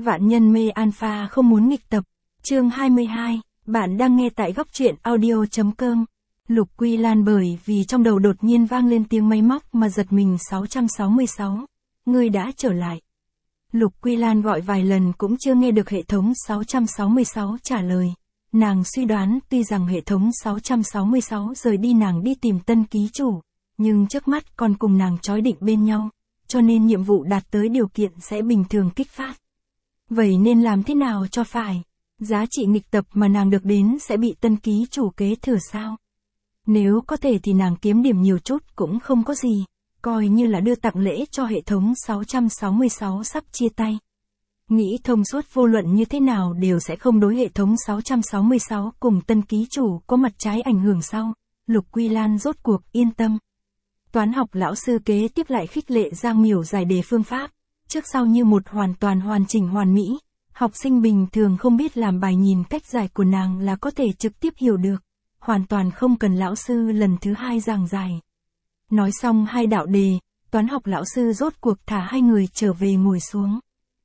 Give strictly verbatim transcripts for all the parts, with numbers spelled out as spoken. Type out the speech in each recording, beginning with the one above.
Vạn nhân mê alpha không muốn nghịch tập. Chương hai mươi hai, bạn đang nghe tại góc truyện audio.com. Lục Quy Lan bởi vì trong đầu đột nhiên vang lên tiếng máy móc mà giật mình. Sáu trăm sáu mươi sáu. Ngươi đã trở lại. Lục Quy Lan gọi vài lần cũng chưa nghe được hệ thống sáu trăm sáu mươi sáu trả lời. Nàng suy đoán tuy rằng hệ thống sáu trăm sáu mươi sáu rời đi nàng đi tìm tân ký chủ, nhưng trước mắt còn cùng nàng trói định bên nhau, cho nên nhiệm vụ đạt tới điều kiện sẽ bình thường kích phát. Vậy nên làm thế nào cho phải? Giá trị nghịch tập mà nàng được đến sẽ bị tân ký chủ kế thừa sao? Nếu có thể thì nàng kiếm điểm nhiều chút cũng không có gì, coi như là đưa tặng lễ cho hệ thống sáu trăm sáu mươi sáu sắp chia tay. Nghĩ thông suốt vô luận như thế nào đều sẽ không đối hệ thống sáu trăm sáu mươi sáu cùng tân ký chủ có mặt trái ảnh hưởng sau. Lục Quy Lan rốt cuộc yên tâm. Toán học lão sư kế tiếp lại khích lệ Giang Miểu giải đề phương pháp, trước sau như một hoàn toàn hoàn chỉnh hoàn mỹ. Học sinh bình thường không biết làm bài nhìn cách giải của nàng là có thể trực tiếp hiểu được, hoàn toàn không cần lão sư lần thứ hai giảng giải. Nói xong hai đạo đề, toán học lão sư rốt cuộc thả hai người trở về ngồi xuống.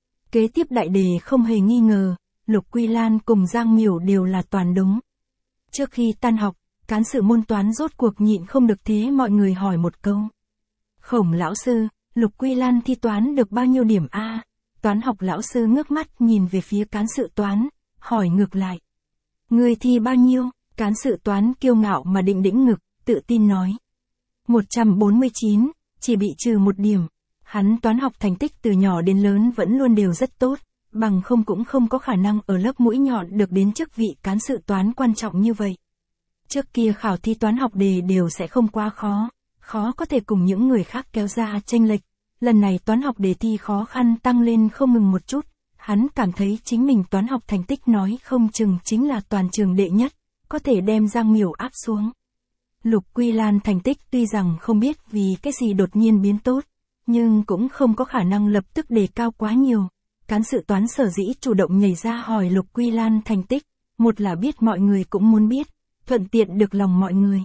Kế tiếp đại đề không hề nghi ngờ, Lục Quy Lan cùng Giang Miểu đều là toàn đúng. Trước khi tan học, cán sự môn toán rốt cuộc nhịn không được thế mọi người hỏi một câu. Khổng lão sư, Lục Quy Lan thi toán được bao nhiêu điểm a? Toán học lão sư ngước mắt nhìn về phía cán sự toán, hỏi ngược lại. Người thi bao nhiêu? Cán sự toán kiêu ngạo mà định đĩnh ngực, tự tin nói. một trăm bốn mươi chín, chỉ bị trừ một điểm. Hắn toán học thành tích từ nhỏ đến lớn vẫn luôn đều rất tốt, bằng không cũng không có khả năng ở lớp mũi nhọn được đến chức vị cán sự toán quan trọng như vậy. Trước kia khảo thi toán học đề đều sẽ không quá khó, khó có thể cùng những người khác kéo ra chênh lệch. Lần này toán học đề thi khó khăn tăng lên không ngừng một chút, hắn cảm thấy chính mình toán học thành tích nói không chừng chính là toàn trường đệ nhất, có thể đem Giang Miểu áp xuống. Lục Quy Lan thành tích tuy rằng không biết vì cái gì đột nhiên biến tốt, nhưng cũng không có khả năng lập tức đề cao quá nhiều. Cán sự toán sở dĩ chủ động nhảy ra hỏi Lục Quy Lan thành tích, một là biết mọi người cũng muốn biết, thuận tiện được lòng mọi người.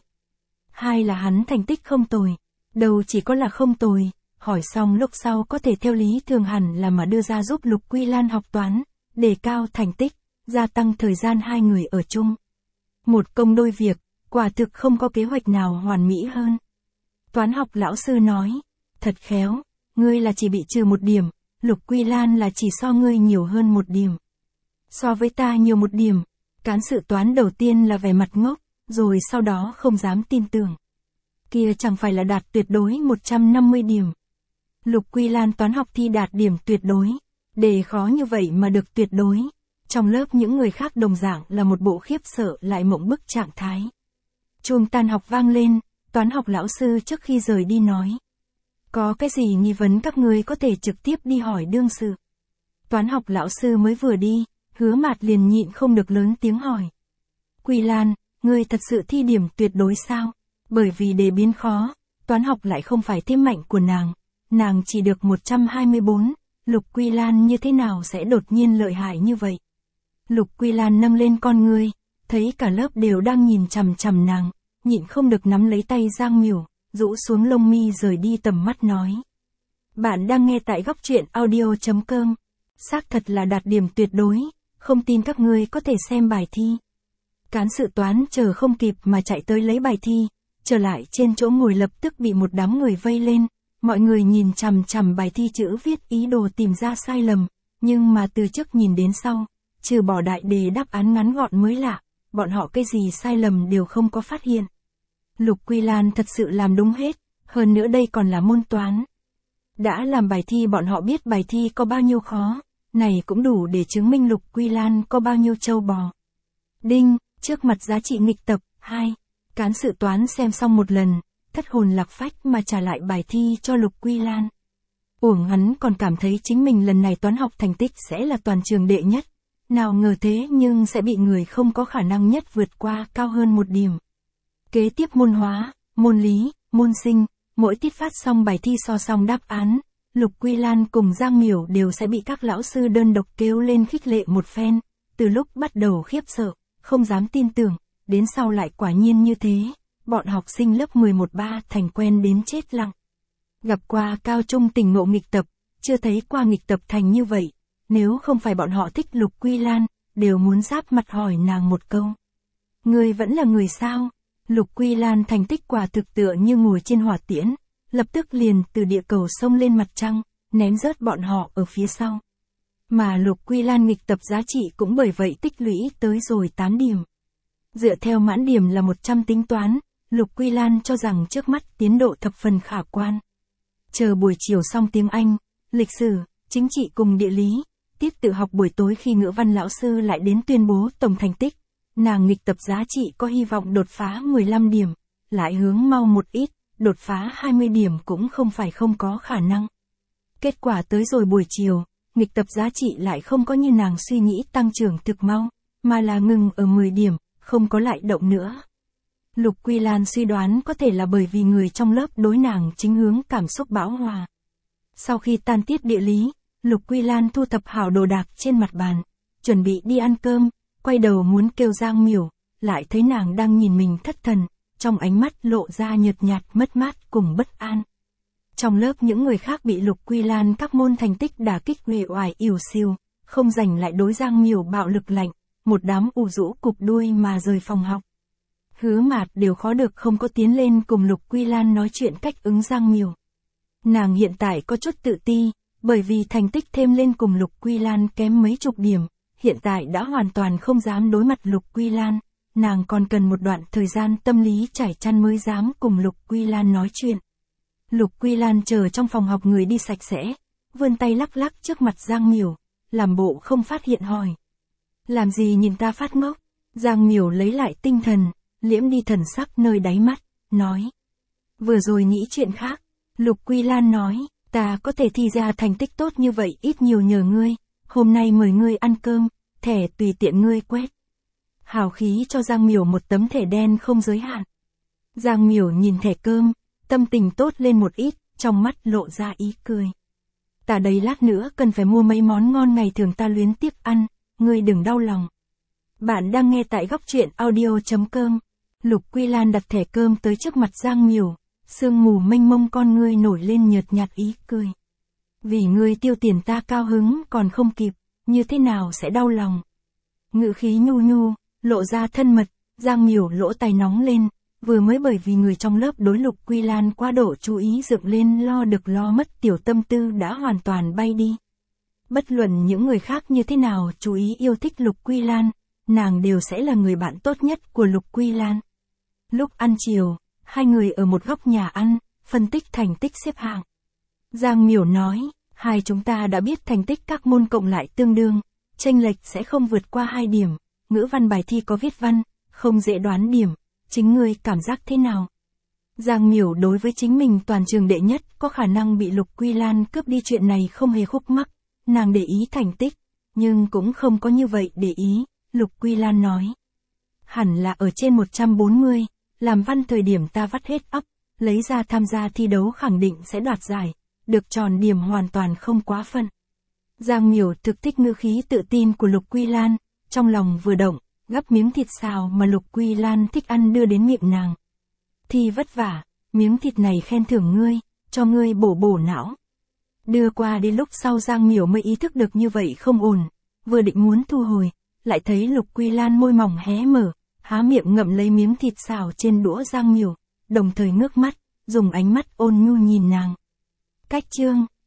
Hai là hắn thành tích không tồi, đầu chỉ có là không tồi, hỏi xong lúc sau có thể theo lý thường hẳn là mà đưa ra giúp Lục Quy Lan học toán, đề cao thành tích, gia tăng thời gian hai người ở chung. Một công đôi việc, quả thực không có kế hoạch nào hoàn mỹ hơn. Toán học lão sư nói, thật khéo, ngươi là chỉ bị trừ một điểm, Lục Quy Lan là chỉ so ngươi nhiều hơn một điểm. So với ta nhiều một điểm, cán sự toán đầu tiên là vẻ mặt ngốc, rồi sau đó không dám tin tưởng. Kia chẳng phải là đạt tuyệt đối một trăm năm mươi điểm. Lục Quy Lan toán học thi đạt điểm tuyệt đối, đề khó như vậy mà được tuyệt đối. Trong lớp những người khác đồng dạng là một bộ khiếp sợ lại mộng bức trạng thái. Chuông tan học vang lên, toán học lão sư trước khi rời đi nói. Có cái gì nghi vấn các ngươi có thể trực tiếp đi hỏi đương sự. Toán học lão sư mới vừa đi, Hứa Mạt liền nhịn không được lớn tiếng hỏi. Quy Lan, ngươi thật sự thi điểm tuyệt đối sao? Bởi vì đề biến khó, toán học lại không phải thế mạnh của nàng. Nàng chỉ được một trăm hai mươi bốn, Lục Quy Lan như thế nào sẽ đột nhiên lợi hại như vậy? Lục Quy Lan nâng lên con ngươi, thấy cả lớp đều đang nhìn chằm chằm nàng, nhịn không được nắm lấy tay Giang Miểu, rũ xuống lông mi rời đi tầm mắt nói. Bạn đang nghe tại góc truyện audio.com. Xác thật là đạt điểm tuyệt đối, không tin các ngươi có thể xem bài thi. Cán sự toán chờ không kịp mà chạy tới lấy bài thi, trở lại trên chỗ ngồi lập tức bị một đám người vây lên. Mọi người nhìn chằm chằm bài thi chữ viết ý đồ tìm ra sai lầm, nhưng mà từ trước nhìn đến sau, trừ bỏ đại đề đáp án ngắn gọn mới lạ, bọn họ cái gì sai lầm đều không có phát hiện. Lục Quy Lan thật sự làm đúng hết, hơn nữa đây còn là môn toán. Đã làm bài thi bọn họ biết bài thi có bao nhiêu khó, này cũng đủ để chứng minh Lục Quy Lan có bao nhiêu trâu bò. Đinh, trước mặt giá trị nghịch tập, hai. Cán sự toán xem xong một lần, thất hồn lạc phách mà trả lại bài thi cho Lục Quy Lan. Uổng hắn còn cảm thấy chính mình lần này toán học thành tích sẽ là toàn trường đệ nhất. Nào ngờ thế nhưng sẽ bị người không có khả năng nhất vượt qua cao hơn một điểm. Kế tiếp môn hóa, môn lý, môn sinh, mỗi tiết phát xong bài thi so xong đáp án, Lục Quy Lan cùng Giang Miểu đều sẽ bị các lão sư đơn độc kêu lên khích lệ một phen. Từ lúc bắt đầu khiếp sợ, không dám tin tưởng, đến sau lại quả nhiên như thế. Bọn học sinh lớp mười một ba thành quen đến chết lặng. Gặp qua cao trung tình ngộ nghịch tập, chưa thấy qua nghịch tập thành như vậy. nếu không phải bọn họ thích Lục Quy Lan, đều muốn giáp mặt hỏi nàng một câu. Ngươi vẫn là người sao? Lục Quy Lan thành tích quả thực tựa như ngồi trên hỏa tiễn, lập tức liền từ địa cầu xông lên mặt trăng, ném rớt bọn họ ở phía sau. Mà Lục Quy Lan nghịch tập giá trị cũng bởi vậy tích lũy tới rồi tám điểm. Dựa theo mãn điểm là một trăm tính toán, Lục Quy Lan cho rằng trước mắt tiến độ thập phần khả quan. Chờ buổi chiều xong tiếng Anh, lịch sử, chính trị cùng địa lý, tiết tự học buổi tối khi ngữ văn lão sư lại đến tuyên bố tổng thành tích, nàng nghịch tập giá trị có hy vọng đột phá mười lăm điểm, lại hướng mau một ít, đột phá hai mươi điểm cũng không phải không có khả năng. Kết quả tới rồi buổi chiều, nghịch tập giá trị lại không có như nàng suy nghĩ tăng trưởng thực mau, mà là ngừng ở mười điểm, không có lại động nữa. Lục Quy Lan suy đoán có thể là bởi vì người trong lớp đối nàng chính hướng cảm xúc bão hòa. Sau khi tan tiết địa lý, Lục Quy Lan thu thập hảo đồ đạc trên mặt bàn, chuẩn bị đi ăn cơm, quay đầu muốn kêu Giang Miểu, lại thấy nàng đang nhìn mình thất thần, trong ánh mắt lộ ra nhợt nhạt mất mát cùng bất an. Trong lớp những người khác bị Lục Quy Lan các môn thành tích đả kích uể oải ỉu xìu, không rảnh lại đối Giang Miểu bạo lực lạnh, một đám ù rũ cụp đuôi mà rời phòng học. Hứa Mạt đều khó được không có tiến lên cùng Lục Quy Lan nói chuyện cách ứng Giang Miểu. Nàng hiện tại có chút tự ti, bởi vì thành tích thêm lên cùng Lục Quy Lan kém mấy chục điểm, hiện tại đã hoàn toàn không dám đối mặt Lục Quy Lan, nàng còn cần một đoạn thời gian tâm lý trải chăn mới dám cùng Lục Quy Lan nói chuyện. Lục Quy Lan chờ trong phòng học người đi sạch sẽ, vươn tay lắc lắc trước mặt Giang Miểu, làm bộ không phát hiện hỏi. Làm gì nhìn ta phát ngốc? Giang Miểu lấy lại tinh thần, liễm đi thần sắc nơi đáy mắt, nói. Vừa rồi nghĩ chuyện khác, Lục Quy Lan nói, ta có thể thi ra thành tích tốt như vậy ít nhiều nhờ ngươi, hôm nay mời ngươi ăn cơm, thẻ tùy tiện ngươi quét. Hào khí cho Giang Miểu một tấm thẻ đen không giới hạn. Giang Miểu nhìn thẻ cơm, tâm tình tốt lên một ít, trong mắt lộ ra ý cười. Ta đây lát nữa cần phải mua mấy món ngon ngày thường ta luyến tiếc ăn, ngươi đừng đau lòng. Bạn đang nghe tại góc truyện audio chấm com. Lục Quy Lan đặt thẻ cơm tới trước mặt Giang Miểu, sương mù mênh mông con ngươi nổi lên nhợt nhạt ý cười. Vì ngươi tiêu tiền ta cao hứng còn không kịp, như thế nào sẽ đau lòng. Ngữ khí nhu nhu, lộ ra thân mật, Giang Miểu lỗ tai nóng lên, vừa mới bởi vì người trong lớp đối Lục Quy Lan quá độ chú ý dựng lên lo được lo mất tiểu tâm tư đã hoàn toàn bay đi. Bất luận những người khác như thế nào chú ý yêu thích Lục Quy Lan, nàng đều sẽ là người bạn tốt nhất của Lục Quy Lan. Lúc ăn chiều, hai người ở một góc nhà ăn, phân tích thành tích xếp hạng. Giang Miểu nói, hai chúng ta đã biết thành tích các môn cộng lại tương đương, chênh lệch sẽ không vượt qua hai điểm, ngữ văn bài thi có viết văn, không dễ đoán điểm, chính ngươi cảm giác thế nào? Giang Miểu đối với chính mình toàn trường đệ nhất có khả năng bị Lục Quy Lan cướp đi chuyện này không hề khúc mắc, nàng để ý thành tích, nhưng cũng không có như vậy để ý, Lục Quy Lan nói. Hẳn là ở trên một trăm bốn mươi, làm văn thời điểm ta vắt hết óc, lấy ra tham gia thi đấu khẳng định sẽ đoạt giải, được tròn điểm hoàn toàn không quá phận. Giang Miểu thực thích ngữ khí tự tin của Lục Quy Lan, trong lòng vừa động, gắp miếng thịt xào mà Lục Quy Lan thích ăn đưa đến miệng nàng. Thi vất vả, miếng thịt này khen thưởng ngươi, cho ngươi bổ bổ não. Đưa qua đi lúc sau Giang Miểu mới ý thức được như vậy không ổn, vừa định muốn thu hồi, lại thấy Lục Quy Lan môi mỏng hé mở, há miệng ngậm lấy miếng thịt xào trên đũa Giang Miểu, đồng thời ngước mắt, dùng ánh mắt ôn nhu nhìn nàng. Cách chương